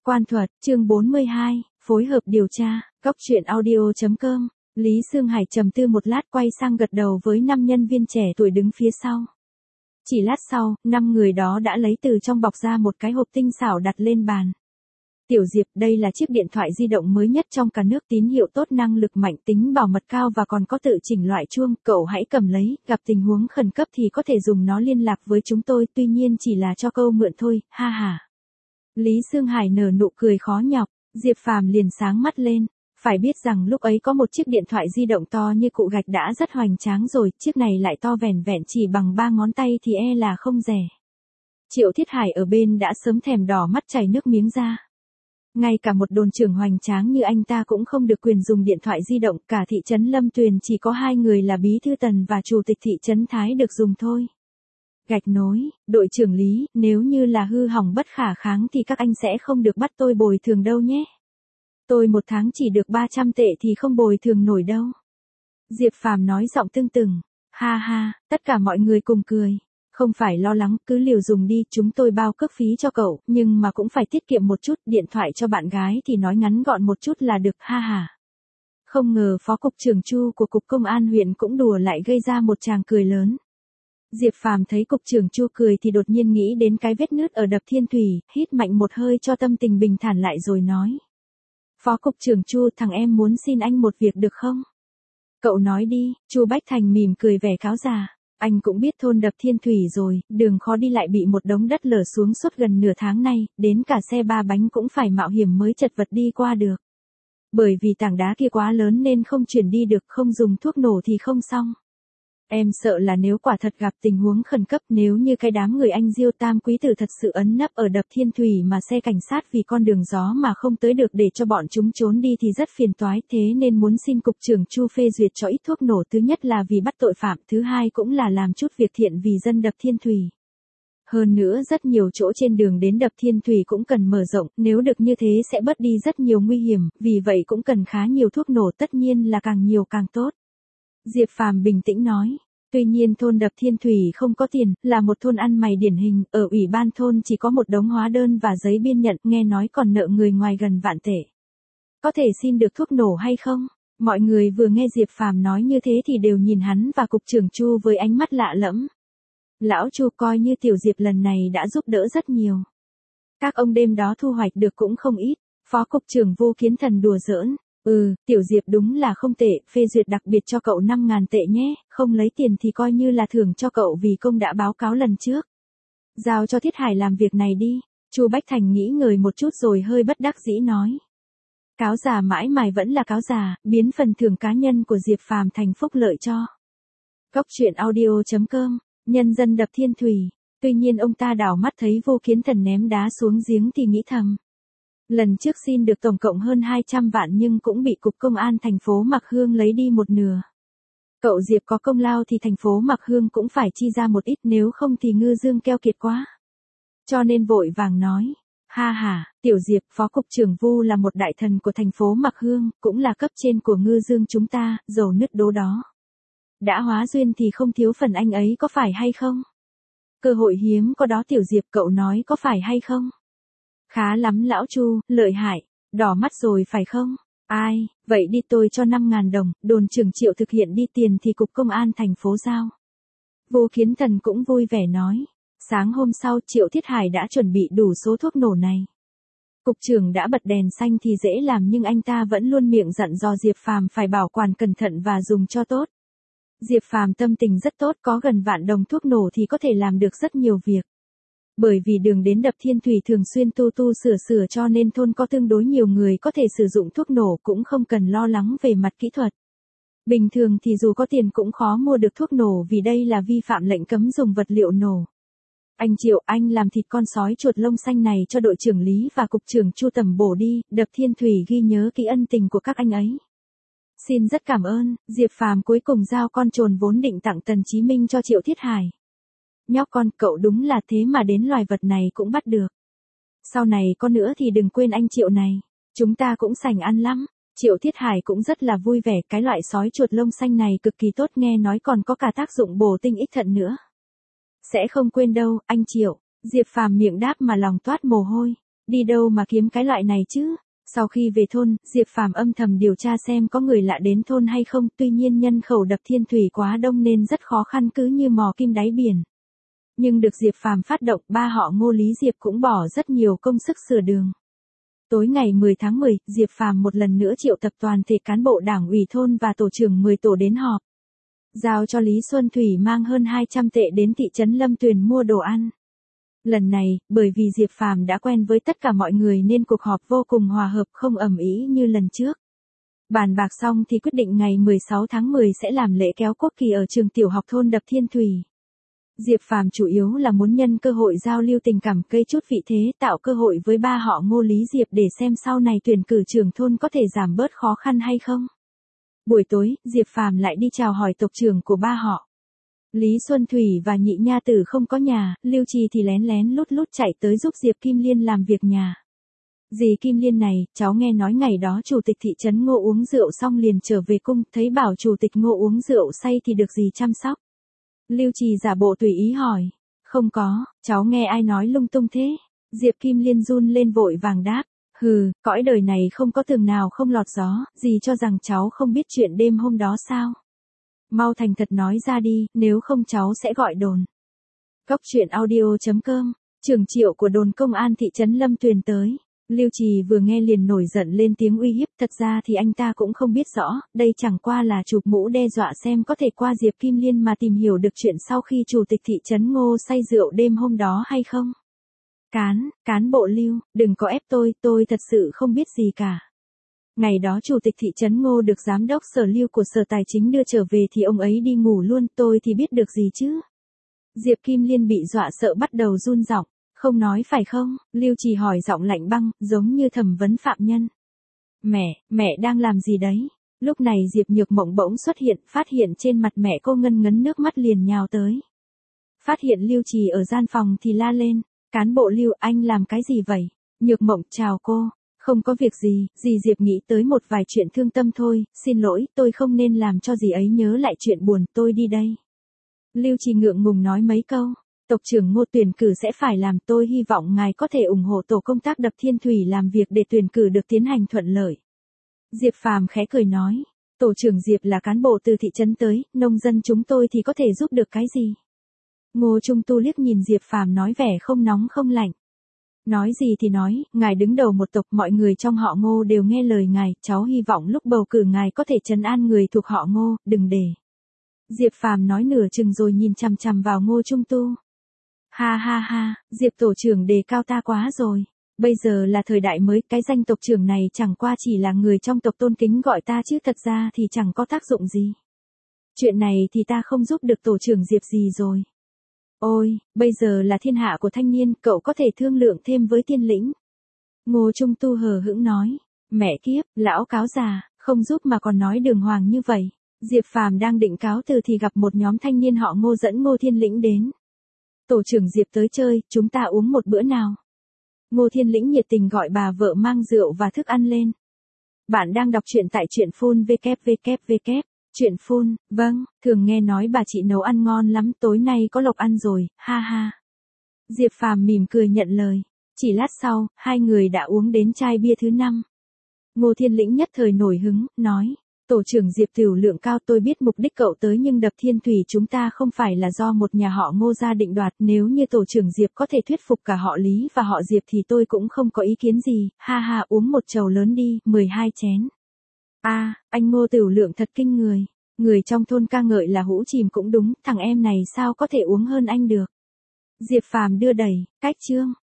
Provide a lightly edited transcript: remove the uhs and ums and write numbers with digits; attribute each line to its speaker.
Speaker 1: Quan thuật, chương 42, phối hợp điều tra, Góc truyện audio.com. Lý Sương Hải trầm tư một lát quay sang gật đầu với 5 nhân viên trẻ tuổi đứng phía sau. Chỉ lát sau, 5 người đó đã lấy từ trong bọc ra một cái hộp tinh xảo đặt lên bàn. Tiểu Diệp, đây là chiếc điện thoại di động mới nhất trong cả nước, tín hiệu tốt, năng lực mạnh, tính bảo mật cao và còn có tự chỉnh loại chuông, cậu hãy cầm lấy, gặp tình huống khẩn cấp thì có thể dùng nó liên lạc với chúng tôi, tuy nhiên chỉ là cho câu mượn thôi, ha ha. Lý Sương Hải nở nụ cười khó nhọc, Diệp Phàm liền sáng mắt lên. Phải biết rằng lúc ấy có một chiếc điện thoại di động to như cụ gạch đã rất hoành tráng rồi, chiếc này lại to vẻn vẹn chỉ bằng 3 ngón tay thì e là không rẻ. Triệu Thiết Hải ở bên đã sớm thèm đỏ mắt chảy nước miếng ra. Ngay cả một đồn trưởng hoành tráng như anh ta cũng không được quyền dùng điện thoại di động, cả thị trấn Lâm Tuyền chỉ có 2 người là Bí thư Tần và Chủ tịch thị trấn Thái được dùng thôi. Gạch nối, đội trưởng Lý, nếu như là hư hỏng bất khả kháng thì các anh sẽ không được bắt tôi bồi thường đâu nhé. Tôi một tháng chỉ được 300 tệ thì không bồi thường nổi đâu. Diệp Phàm nói giọng tưng tửng. Ha ha, tất cả mọi người cùng cười. Không phải lo lắng, cứ liều dùng đi, chúng tôi bao cước phí cho cậu, nhưng mà cũng phải tiết kiệm một chút, điện thoại cho bạn gái thì nói ngắn gọn một chút là được, ha ha. Không ngờ Phó Cục trưởng Chu của Cục Công an huyện cũng đùa lại gây ra một tràng cười lớn. Diệp Phàm thấy Cục trưởng Chu cười thì đột nhiên nghĩ đến cái vết nứt ở đập Thiên Thủy, hít mạnh một hơi cho tâm tình bình thản lại rồi nói. Phó Cục trưởng Chu, thằng em muốn xin anh một việc được không? Cậu nói đi, Chu Bách Thành mỉm cười vẻ cáo già. Anh cũng biết thôn đập Thiên Thủy rồi, đường khó đi lại bị một đống đất lở xuống suốt gần nửa tháng nay, đến cả xe 3 bánh cũng phải mạo hiểm mới chật vật đi qua được. Bởi vì tảng đá kia quá lớn nên không chuyển đi được, không dùng thuốc nổ thì không xong. Em sợ là nếu quả thật gặp tình huống khẩn cấp, nếu như cái đám người anh Diêu Tam Quý Tử thật sự ấn nấp ở đập Thiên Thủy mà xe cảnh sát vì con đường gió mà không tới được để cho bọn chúng trốn đi thì rất phiền toái, thế nên muốn xin Cục trưởng Chu phê duyệt cho ít thuốc nổ, thứ nhất là vì bắt tội phạm, thứ hai cũng là làm chút việc thiện vì dân đập Thiên Thủy. Hơn nữa rất nhiều chỗ trên đường đến đập Thiên Thủy cũng cần mở rộng, nếu được như thế sẽ bớt đi rất nhiều nguy hiểm, vì vậy cũng cần khá nhiều thuốc nổ, tất nhiên là càng nhiều càng tốt. Diệp Phàm bình tĩnh nói. Tuy nhiên thôn đập Thiên Thủy không có tiền, là một thôn ăn mày điển hình, ở ủy ban thôn chỉ có một đống hóa đơn và giấy biên nhận, nghe nói còn nợ người ngoài gần vạn tệ. Có thể xin được thuốc nổ hay không? Mọi người vừa nghe Diệp Phàm nói như thế thì đều nhìn hắn và Cục trưởng Chu với ánh mắt lạ lẫm. Lão Chu coi như tiểu Diệp lần này đã giúp đỡ rất nhiều. Các ông đêm đó thu hoạch được cũng không ít, Phó Cục trưởng Vô Kiến Thần đùa giỡn. Tiểu Diệp đúng là không tệ, phê duyệt đặc biệt cho cậu 5.000 tệ nhé, không lấy tiền thì coi như là thưởng cho cậu vì công đã báo cáo lần trước. Giao cho Thiết Hải làm việc này đi, Chu Bách Thành nghĩ ngợi một chút rồi hơi bất đắc dĩ nói. Cáo già mãi mài vẫn là cáo già, biến phần thưởng cá nhân của Diệp Phàm thành phúc lợi cho. Góc truyện audio.com, nhân dân đập Thiên Thủy, tuy nhiên ông ta đảo mắt thấy Vô Kiến Thần ném đá xuống giếng thì nghĩ thầm. Lần trước xin được tổng cộng hơn 200 vạn nhưng cũng bị Cục Công an thành phố Mạc Hương lấy đi một nửa. Cậu Diệp có công lao thì thành phố Mạc Hương cũng phải chi ra một ít, nếu không thì ngư dương keo kiệt quá. Cho nên vội vàng nói, ha ha, tiểu Diệp, Phó Cục trưởng Vu là một đại thần của thành phố Mạc Hương, cũng là cấp trên của ngư dương chúng ta, dầu nứt đố đó. Đã hóa duyên thì không thiếu phần anh ấy có phải hay không? Cơ hội hiếm có đó tiểu Diệp, cậu nói có phải hay không? Khá lắm lão Chu, lợi hại, đỏ mắt rồi phải không? Ai, vậy đi tôi cho 5.000 đồng, đồn trưởng Triệu thực hiện đi, tiền thì Cục Công an thành phố giao. Vô Kiến Thần cũng vui vẻ nói. Sáng hôm sau Triệu Thiết Hải đã chuẩn bị đủ số thuốc nổ này. Cục trưởng đã bật đèn xanh thì dễ làm nhưng anh ta vẫn luôn miệng dặn dò Diệp Phàm phải bảo quản cẩn thận và dùng cho tốt. Diệp Phàm tâm tình rất tốt, có gần vạn đồng thuốc nổ thì có thể làm được rất nhiều việc. Bởi vì đường đến đập Thiên Thủy thường xuyên tu sửa cho nên thôn có tương đối nhiều người có thể sử dụng thuốc nổ, cũng không cần lo lắng về mặt kỹ thuật. Bình thường thì dù có tiền cũng khó mua được thuốc nổ vì đây là vi phạm lệnh cấm dùng vật liệu nổ. Anh Triệu, anh làm thịt con sói chuột lông xanh này cho đội trưởng Lý và Cục trưởng Chu tầm bổ đi, đập Thiên Thủy ghi nhớ kỹ ân tình của các anh ấy. Xin rất cảm ơn. Diệp Phàm cuối cùng giao con trồn vốn định tặng Tần Chí Minh cho Triệu Thiết Hải. Nhóc con, cậu đúng là thế mà đến loài vật này cũng bắt được. Sau này có nữa thì đừng quên anh Triệu này, chúng ta cũng sành ăn lắm. Triệu Thiết Hải cũng rất là vui vẻ, cái loại sói chuột lông xanh này cực kỳ tốt, nghe nói còn có cả tác dụng bổ tinh ích thận nữa. Sẽ không quên đâu, anh Triệu. Diệp Phàm miệng đáp mà lòng toát mồ hôi. đi đâu mà kiếm cái loại này chứ? Sau khi về thôn, Diệp Phàm âm thầm điều tra xem có người lạ đến thôn hay không, tuy nhiên nhân khẩu Đập Thiên Thủy quá đông nên rất khó khăn, cứ như mò kim đáy biển. Nhưng được Diệp Phàm phát động, ba họ Ngô Lý Diệp cũng bỏ rất nhiều công sức sửa đường. Tối ngày 10 tháng 10, Diệp Phàm một lần nữa triệu tập toàn thể cán bộ đảng ủy thôn và tổ trưởng 10 tổ đến họp. Giao cho Lý Xuân Thủy mang hơn 200 tệ đến thị trấn Lâm Tuyền mua đồ ăn. Lần này, bởi vì Diệp Phàm đã quen với tất cả mọi người nên cuộc họp vô cùng hòa hợp, không ầm ĩ như lần trước. Bàn bạc xong thì quyết định ngày 16 tháng 10 sẽ làm lễ kéo quốc kỳ ở trường tiểu học thôn Đập Thiên Thủy. Diệp Phàm chủ yếu là muốn nhân cơ hội giao lưu tình cảm, gây chút vị thế, tạo cơ hội với ba họ Ngô Lý Diệp để xem sau này tuyển cử trưởng thôn có thể giảm bớt khó khăn hay không. Buổi tối, Diệp Phàm lại đi chào hỏi tộc trưởng của ba họ. Lý Xuân Thủy và Nhị Nha Tử không có nhà, Lưu Trì thì lén lén lút lút chạy tới giúp Diệp Kim Liên làm việc nhà. Dì Kim Liên này, cháu nghe nói ngày đó chủ tịch thị trấn Ngô uống rượu xong liền trở về cung, thấy bảo chủ tịch Ngô uống rượu say thì được dì chăm sóc. Lưu Trì giả bộ tùy ý hỏi. Không có, cháu nghe ai nói lung tung thế? Diệp Kim Liên run lên vội vàng đáp. Hừ, cõi đời này không có tường nào không lọt gió, dì cho rằng cháu không biết chuyện đêm hôm đó sao? Mau thành thật nói ra đi, nếu không cháu sẽ gọi đồn. Cóc truyện audio.com, trưởng Triệu của đồn công an thị trấn Lâm Tuyền tới. Lưu Trì vừa nghe liền nổi giận lên tiếng uy hiếp, thật ra thì anh ta cũng không biết rõ, đây chẳng qua là chụp mũ đe dọa xem có thể qua Diệp Kim Liên mà tìm hiểu được chuyện sau khi chủ tịch thị trấn Ngô say rượu đêm hôm đó hay không. Cán bộ Lưu, đừng có ép tôi thật sự không biết gì cả. Ngày đó chủ tịch thị trấn Ngô được giám đốc sở Lưu của sở tài chính đưa trở về thì ông ấy đi ngủ luôn, tôi thì biết được gì chứ. Diệp Kim Liên bị dọa sợ bắt đầu run giọng. Không nói phải không? Lưu Trì hỏi giọng lạnh băng, giống như thẩm vấn phạm nhân. Mẹ đang làm gì đấy? Lúc này Diệp Nhược Mộng bỗng xuất hiện, phát hiện trên mặt mẹ cô ngân ngấn nước mắt liền nhào tới. Phát hiện Lưu Trì ở gian phòng thì la lên, cán bộ Lưu, anh làm cái gì vậy? Nhược Mộng chào cô, không có việc gì, dì Diệp nghĩ tới một vài chuyện thương tâm thôi, xin lỗi, tôi không nên làm cho dì ấy nhớ lại chuyện buồn, tôi đi đây. Lưu Trì ngượng ngùng nói mấy câu. Tộc trưởng Ngô tuyển cử sẽ phải làm, tôi hy vọng ngài có thể ủng hộ tổ công tác Đập Thiên Thủy làm việc để tuyển cử được tiến hành thuận lợi. Diệp Phàm khẽ cười nói, tổ trưởng Diệp là cán bộ từ thị trấn tới, nông dân chúng tôi thì có thể giúp được cái gì? Ngô Trung Tu liếc nhìn Diệp Phàm nói vẻ không nóng không lạnh. Nói gì thì nói, ngài đứng đầu một tộc, mọi người trong họ Ngô đều nghe lời ngài, cháu hy vọng lúc bầu cử ngài có thể trấn an người thuộc họ Ngô, đừng để. Diệp Phàm nói nửa chừng rồi nhìn chằm chằm vào Ngô Trung Tu. Ha, Diệp tổ trưởng đề cao ta quá rồi. Bây giờ là thời đại mới, cái danh tộc trưởng này chẳng qua chỉ là người trong tộc tôn kính gọi ta chứ thật ra thì chẳng có tác dụng gì. Chuyện này thì ta không giúp được tổ trưởng Diệp gì rồi. Ôi, bây giờ là thiên hạ của thanh niên, cậu có thể thương lượng thêm với tiên lĩnh. Ngô Trung Tu hờ hững nói, mẹ kiếp, lão cáo già, không giúp mà còn nói đường hoàng như vậy. Diệp Phàm đang định cáo từ thì gặp một nhóm thanh niên họ Ngô dẫn Ngô Thiên Lĩnh đến. Tổ trưởng Diệp tới chơi, chúng ta uống một bữa nào. Ngô Thiên Lĩnh nhiệt tình gọi bà vợ mang rượu và thức ăn lên. Bạn đang đọc truyện tại truyện phun www. Truyện phun, vâng, thường nghe nói bà chị nấu ăn ngon lắm, tối nay có lộc ăn rồi, ha. Diệp Phàm mỉm cười nhận lời. Chỉ lát sau, hai người đã uống đến chai bia thứ 5. Ngô Thiên Lĩnh nhất thời nổi hứng, nói. Tổ trưởng Diệp tiểu lượng cao, tôi biết mục đích cậu tới nhưng Đập Thiên Thủy chúng ta không phải là do một nhà họ Ngô gia định đoạt, nếu như tổ trưởng Diệp có thể thuyết phục cả họ Lý và họ Diệp thì tôi cũng không có ý kiến gì, ha, uống một chầu lớn đi, 12 chén. Anh Ngô tiểu lượng thật kinh người, người trong thôn ca ngợi là hũ chìm cũng đúng, thằng em này sao có thể uống hơn anh được. Diệp Phàm đưa đẩy, cách chương.